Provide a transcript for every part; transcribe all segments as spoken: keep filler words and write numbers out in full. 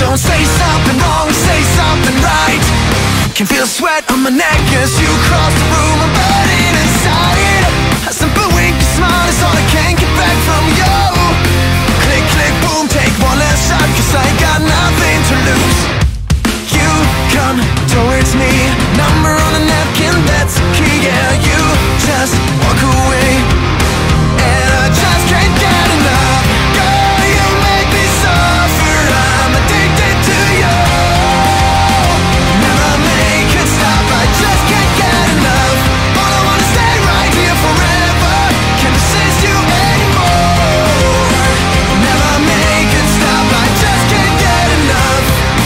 Don't say something wrong, say something right. Can feel sweat on my neck as you cross the room. I'm burning inside. A simple wink, a smile is all I can get back from you. Click, click, boom, take one last shot, cause I got nothing to lose. You come towards me, number on a napkin, that's the key. Yeah, you just walk away, and I just can't get enough. Girl, you make me suffer, I'm addicted to you. Never make it stop, I just can't get enough. All I wanna stay right here forever, can't resist you anymore. Never make it stop, I just can't get enough.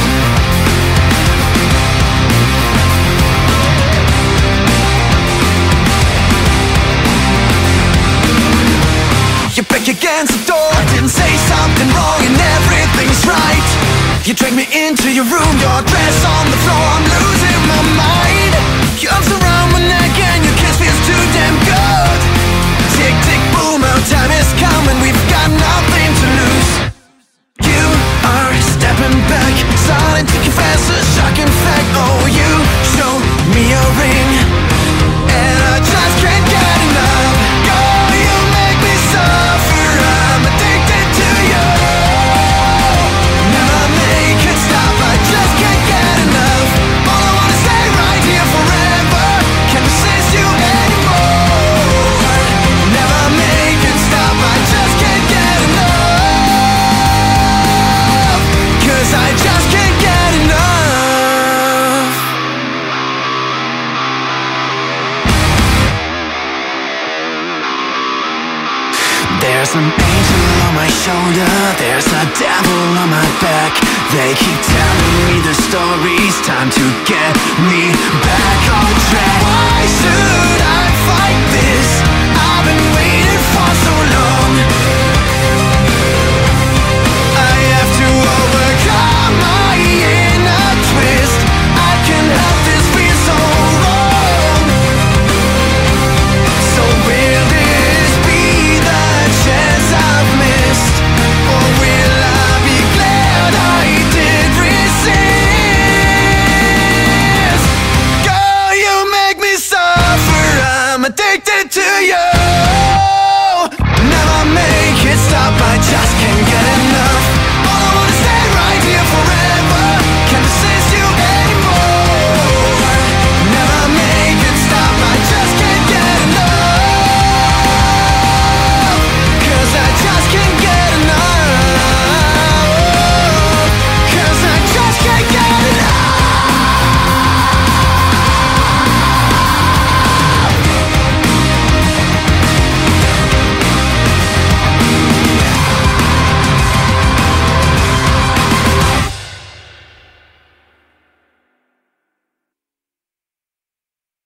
You back against the door, I didn't say something wrong and everything's right. You drag me into your room, your dress on the floor, I'm losing my mind. Your arms around my neck and your kiss feels too damn good. Tick, tick, boom, our time is coming, we've got nothing to lose. You are stepping back, starting to confess a shocking fact. Oh, you show me a ring, and I just can't get enough. Girl, you make me suffer, I'm addicted to you. Never make it stop, I just can't get enough. All I wanna stay right here forever, can't resist you anymore. Never make it stop, I just can't get enough. Cause I just can't get enough. There's an angel on my shoulder, there's a devil on my back. They keep telling me the stories, time to get me back on track. Why should I fight this? I've been waiting for so long. I have to overcome my inner twist. I can help this feel so wrong. So will this be the chance I've missed, or will I be glad I did resist? Girl, you make me suffer, I'm addicted to you.